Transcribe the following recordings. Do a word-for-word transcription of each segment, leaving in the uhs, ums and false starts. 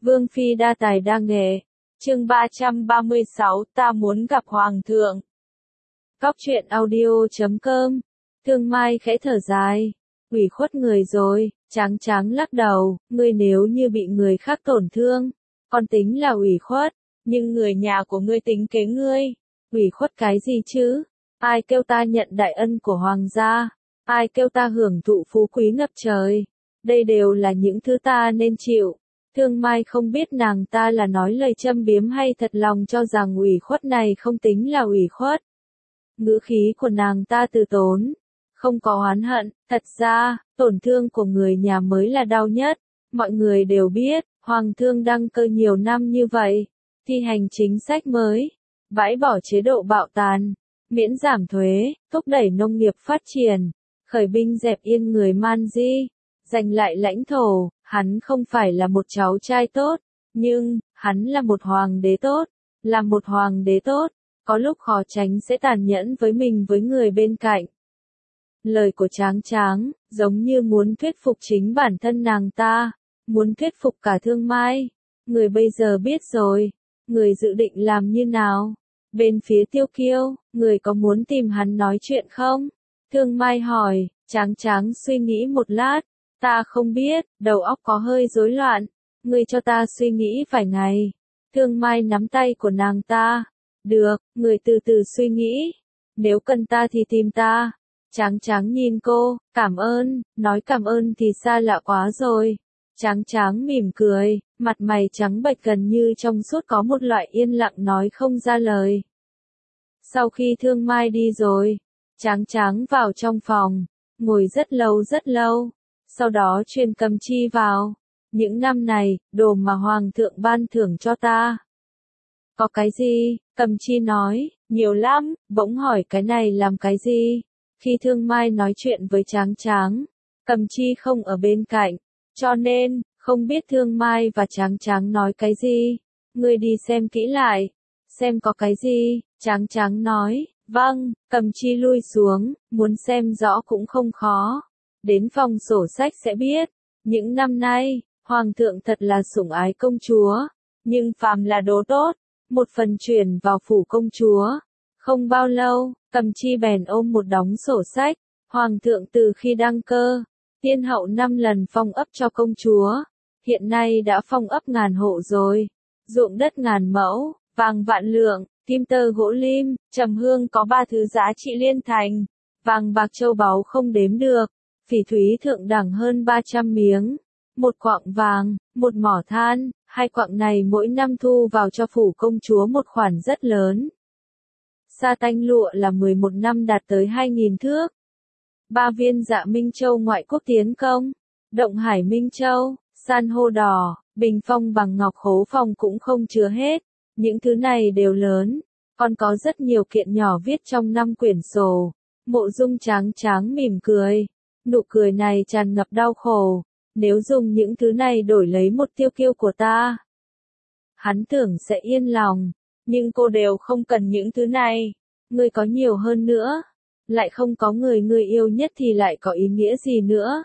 Vương phi đa tài đa nghệ. Chương ba trăm ba mươi sáu, ta muốn gặp hoàng thượng. Góc truyện audio chấm com. Thương Mai khẽ thở dài, ủy khuất người rồi. Tráng Tráng lắc đầu, ngươi nếu như bị người khác tổn thương, còn tính là ủy khuất, nhưng người nhà của ngươi tính kế ngươi, ủy khuất cái gì chứ? Ai kêu ta nhận đại ân của hoàng gia, ai kêu ta hưởng thụ phú quý ngập trời, đây đều là những thứ ta nên chịu. Thương Mai không biết nàng ta là nói lời châm biếm hay thật lòng cho rằng ủy khuất này không tính là ủy khuất. Ngữ khí của nàng ta từ tốn, không có oán hận, thật ra, tổn thương của người nhà mới là đau nhất. Mọi người đều biết, hoàng thương đăng cơ nhiều năm như vậy, thi hành chính sách mới, bãi bỏ chế độ bạo tàn, miễn giảm thuế, thúc đẩy nông nghiệp phát triển, khởi binh dẹp yên người Man Di, giành lại lãnh thổ. Hắn không phải là một cháu trai tốt, nhưng, hắn là một hoàng đế tốt, là một hoàng đế tốt, có lúc khó tránh sẽ tàn nhẫn với mình với người bên cạnh. Lời của Tráng Tráng, giống như muốn thuyết phục chính bản thân nàng ta, muốn thuyết phục cả Thương Mai. Người bây giờ biết rồi, người dự định làm như nào? Bên phía Tiêu Kiêu, người có muốn tìm hắn nói chuyện không? Thương Mai hỏi. Tráng Tráng suy nghĩ một lát. Ta không biết, đầu óc có hơi rối loạn, ngươi cho ta suy nghĩ vài ngày. Thương Mai nắm tay của nàng ta. Được, người từ từ suy nghĩ. Nếu cần ta thì tìm ta. Tráng Tráng nhìn cô, cảm ơn, nói cảm ơn thì xa lạ quá rồi. Tráng Tráng mỉm cười, mặt mày trắng bệch gần như trong suốt có một loại yên lặng nói không ra lời. Sau khi Thương Mai đi rồi, Tráng Tráng vào trong phòng, ngồi rất lâu rất lâu. Sau đó truyền Cầm Chi vào. Những năm này, đồ mà hoàng thượng ban thưởng cho ta. Có cái gì? Cầm Chi nói, nhiều lắm, bỗng hỏi cái này làm cái gì? Khi Thương Mai nói chuyện với Tráng Tráng, Cầm Chi không ở bên cạnh, cho nên, không biết Thương Mai và Tráng Tráng nói cái gì. Ngươi đi xem kỹ lại, xem có cái gì. Tráng Tráng nói, vâng. Cầm Chi lui xuống, muốn xem rõ cũng không khó. Đến phòng sổ sách sẽ biết, những năm nay, hoàng thượng thật là sủng ái công chúa, nhưng phàm là đồ tốt, một phần chuyển vào phủ công chúa. Không bao lâu, Cầm Chi bèn ôm một đống sổ sách, hoàng thượng từ khi đăng cơ, tiên hậu năm lần phong ấp cho công chúa, hiện nay đã phong ấp ngàn hộ rồi, ruộng đất ngàn mẫu, vàng vạn lượng, kim tơ gỗ lim, trầm hương có ba thứ giá trị liên thành, vàng bạc châu báu không đếm được. Phỉ thúy thượng đẳng hơn ba trăm miếng, một quặng vàng, một mỏ than, hai quặng này mỗi năm thu vào cho phủ công chúa một khoản rất lớn. Sa tanh lụa là mười một năm đạt tới hai nghìn thước. Ba viên Dạ Minh Châu ngoại quốc tiến công, Động Hải Minh Châu, san hô đỏ, bình phong bằng ngọc khố phòng cũng không chứa hết, những thứ này đều lớn, còn có rất nhiều kiện nhỏ viết trong năm quyển sổ. Mộ Dung Tráng Tráng mỉm cười. Nụ cười này tràn ngập đau khổ, nếu dùng những thứ này đổi lấy một Tiêu Kiêu của ta, hắn tưởng sẽ yên lòng, nhưng cô đều không cần những thứ này, ngươi có nhiều hơn nữa, lại không có người ngươi yêu nhất thì lại có ý nghĩa gì nữa?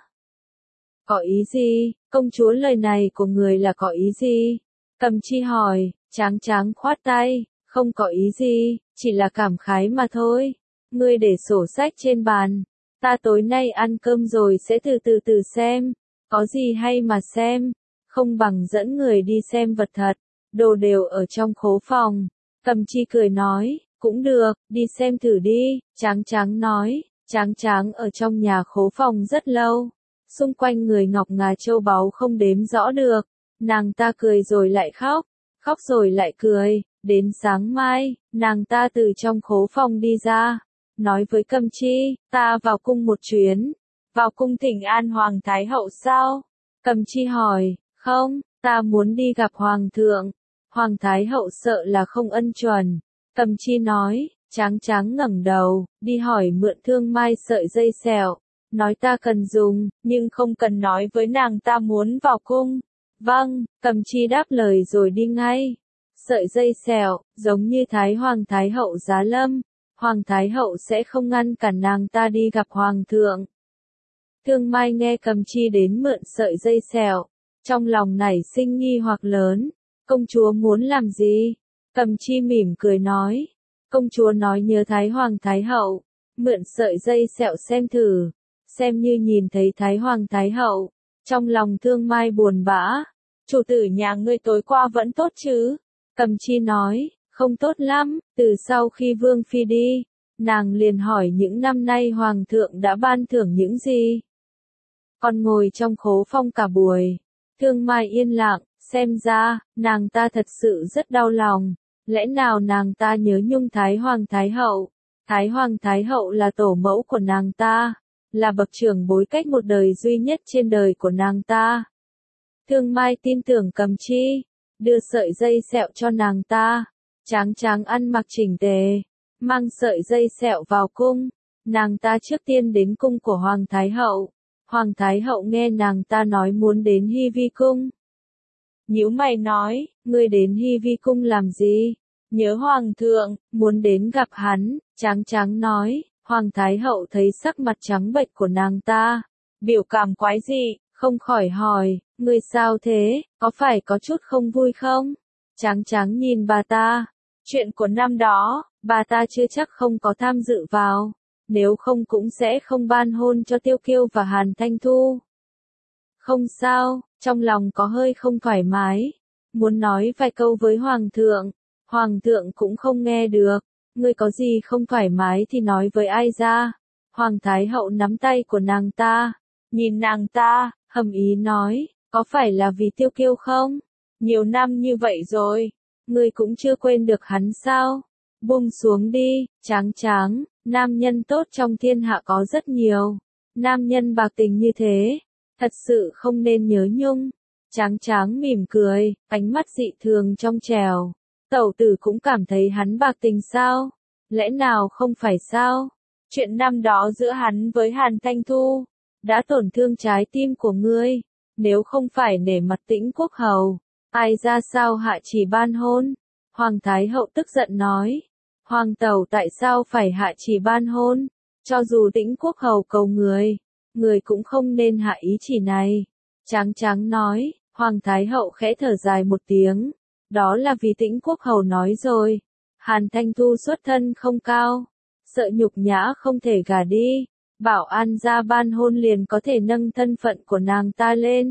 Có ý gì? Công chúa, lời này của người là có ý gì? Cầm Chi hỏi. Tráng Tráng khoát tay, không có ý gì, chỉ là cảm khái mà thôi. Ngươi để sổ sách trên bàn. Ta tối nay ăn cơm rồi sẽ từ từ từ xem, có gì hay mà xem, không bằng dẫn người đi xem vật thật, đồ đều ở trong khố phòng. Cầm Chi cười nói, cũng được, đi xem thử đi. Tráng Tráng nói. Tráng Tráng ở trong nhà khố phòng rất lâu, xung quanh người ngọc ngà châu báu không đếm rõ được, nàng ta cười rồi lại khóc, khóc rồi lại cười, đến sáng mai, nàng ta từ trong khố phòng đi ra. Nói với Cầm Chi, ta vào cung một chuyến. Vào cung thỉnh an Hoàng Thái Hậu sao? Cầm Chi hỏi, không, ta muốn đi gặp Hoàng thượng. Hoàng Thái Hậu sợ là không ân chuẩn. Cầm Chi nói. Tráng Tráng ngẩng đầu, đi hỏi mượn Thương Mai sợi dây xẻo. Nói ta cần dùng, nhưng không cần nói với nàng ta muốn vào cung. Vâng, Cầm Chi đáp lời rồi đi ngay. Sợi dây xẻo, giống như Thái Hoàng Thái Hậu giá lâm. Hoàng Thái Hậu sẽ không ngăn cản nàng ta đi gặp Hoàng thượng. Thương Mai nghe Cầm Chi đến mượn sợi dây xẻo, trong lòng nảy sinh nghi hoặc lớn, công chúa muốn làm gì? Cầm Chi mỉm cười nói, công chúa nói nhớ Thái Hoàng Thái Hậu, mượn sợi dây sẹo xem thử, xem như nhìn thấy Thái Hoàng Thái Hậu, trong lòng Thương Mai buồn bã, chủ tử nhà ngươi tối qua vẫn tốt chứ? Cầm Chi nói, không tốt lắm, từ sau khi Vương Phi đi, nàng liền hỏi những năm nay Hoàng thượng đã ban thưởng những gì. Còn ngồi trong khố phong cả buổi, Thương Mai yên lặng, xem ra, nàng ta thật sự rất đau lòng, lẽ nào nàng ta nhớ nhung Thái Hoàng Thái Hậu, Thái Hoàng Thái Hậu là tổ mẫu của nàng ta, là bậc trưởng bối cách một đời duy nhất trên đời của nàng ta. Thương Mai tin tưởng Cầm Chi, đưa sợi dây sẹo cho nàng ta, Tráng Tráng ăn mặc chỉnh tề, mang sợi dây sẹo vào cung, nàng ta trước tiên đến cung của Hoàng Thái Hậu, Hoàng Thái Hậu nghe nàng ta nói muốn đến Hy Vi cung. Nhíu mày nói, ngươi đến Hy Vi cung làm gì? Nhớ Hoàng thượng, muốn đến gặp hắn, Tráng Tráng nói, Hoàng Thái Hậu thấy sắc mặt trắng bệch của nàng ta, biểu cảm quái dị, không khỏi hỏi, ngươi sao thế, có phải có chút không vui không? Tráng Tráng nhìn bà ta, chuyện của năm đó, bà ta chưa chắc không có tham dự vào, nếu không cũng sẽ không ban hôn cho Tiêu Kiêu và Hàn Thanh Thu. Không sao, trong lòng có hơi không thoải mái, muốn nói vài câu với Hoàng thượng, Hoàng thượng cũng không nghe được, ngươi có gì không thoải mái thì nói với ai ra. Hoàng Thái Hậu nắm tay của nàng ta, nhìn nàng ta, hầm ý nói, có phải là vì Tiêu Kiêu không? Nhiều năm như vậy rồi, ngươi cũng chưa quên được hắn sao? Buông xuống đi, Tráng Tráng, nam nhân tốt trong thiên hạ có rất nhiều, nam nhân bạc tình như thế, thật sự không nên nhớ nhung. Tráng Tráng mỉm cười, ánh mắt dị thường trong trẻo. Tẩu tử cũng cảm thấy hắn bạc tình sao? Lẽ nào không phải sao? Chuyện năm đó giữa hắn với Hàn Thanh Thu, đã tổn thương trái tim của ngươi, nếu không phải nể mặt Tĩnh Quốc Hầu, ai ra sao hạ chỉ ban hôn? Hoàng Thái Hậu tức giận nói, Hoàng tẩu tại sao phải hạ chỉ ban hôn? Cho dù Tĩnh Quốc Hầu cầu người, người cũng không nên hạ ý chỉ này. Tráng Tráng nói, Hoàng Thái Hậu khẽ thở dài một tiếng, đó là vì Tĩnh Quốc Hầu nói rồi, Hàn Thanh Thu xuất thân không cao, sợ nhục nhã không thể gả đi, bảo An gia ban hôn liền có thể nâng thân phận của nàng ta lên.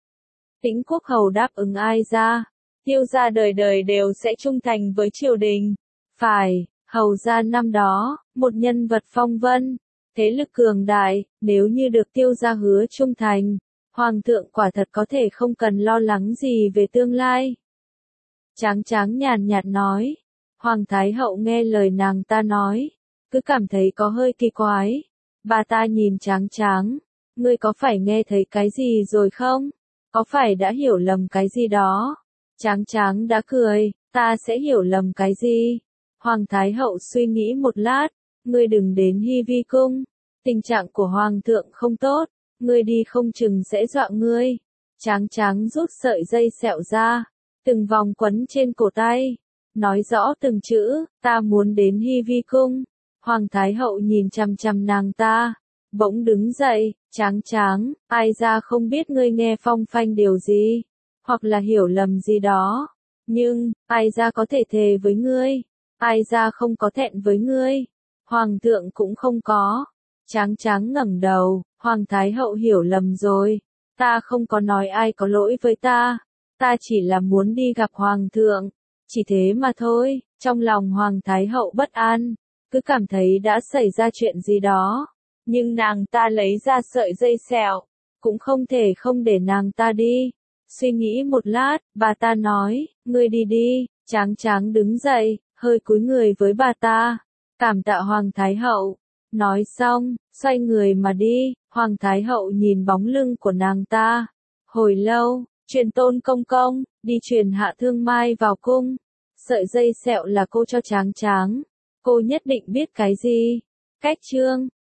Tĩnh Quốc Hầu đáp ứng ai ra, Tiêu gia đời đời đều sẽ trung thành với triều đình. Phải, Hầu gia năm đó, một nhân vật phong vân, thế lực cường đại, nếu như được Tiêu gia hứa trung thành, Hoàng thượng quả thật có thể không cần lo lắng gì về tương lai. Tráng Tráng nhàn nhạt nói, Hoàng Thái Hậu nghe lời nàng ta nói, cứ cảm thấy có hơi kỳ quái. Bà ta nhìn Tráng Tráng, ngươi có phải nghe thấy cái gì rồi không? Có phải đã hiểu lầm cái gì đó? Tráng Tráng đã cười, ta sẽ hiểu lầm cái gì? Hoàng Thái Hậu suy nghĩ một lát, ngươi đừng đến Hy Vi cung, tình trạng của Hoàng thượng không tốt, ngươi đi không chừng sẽ dọa ngươi. Tráng Tráng rút sợi dây sẹo ra, từng vòng quấn trên cổ tay, nói rõ từng chữ, ta muốn đến Hy Vi cung. Hoàng Thái Hậu nhìn chằm chằm nàng ta, bỗng đứng dậy, Tráng Tráng, ai ra không biết ngươi nghe phong phanh điều gì, hoặc là hiểu lầm gì đó, nhưng, ai ra có thể thề với ngươi, ai ra không có thẹn với ngươi, Hoàng thượng cũng không có. Tráng Tráng ngẩng đầu, Hoàng Thái Hậu hiểu lầm rồi, ta không có nói ai có lỗi với ta, ta chỉ là muốn đi gặp Hoàng thượng, chỉ thế mà thôi. Trong lòng Hoàng Thái Hậu bất an, cứ cảm thấy đã xảy ra chuyện gì đó, nhưng nàng ta lấy ra sợi dây sẹo, cũng không thể không để nàng ta đi. Suy nghĩ một lát, bà ta nói, ngươi đi đi. Tráng Tráng đứng dậy, hơi cúi người với bà ta, cảm tạ Hoàng Thái Hậu. Nói xong, xoay người mà đi. Hoàng Thái Hậu nhìn bóng lưng của nàng ta, hồi lâu, truyền Tôn công công, đi truyền Hạ Thương Mai vào cung. Sợi dây sẹo là cô cho Tráng Tráng, cô nhất định biết cái gì. Cách chương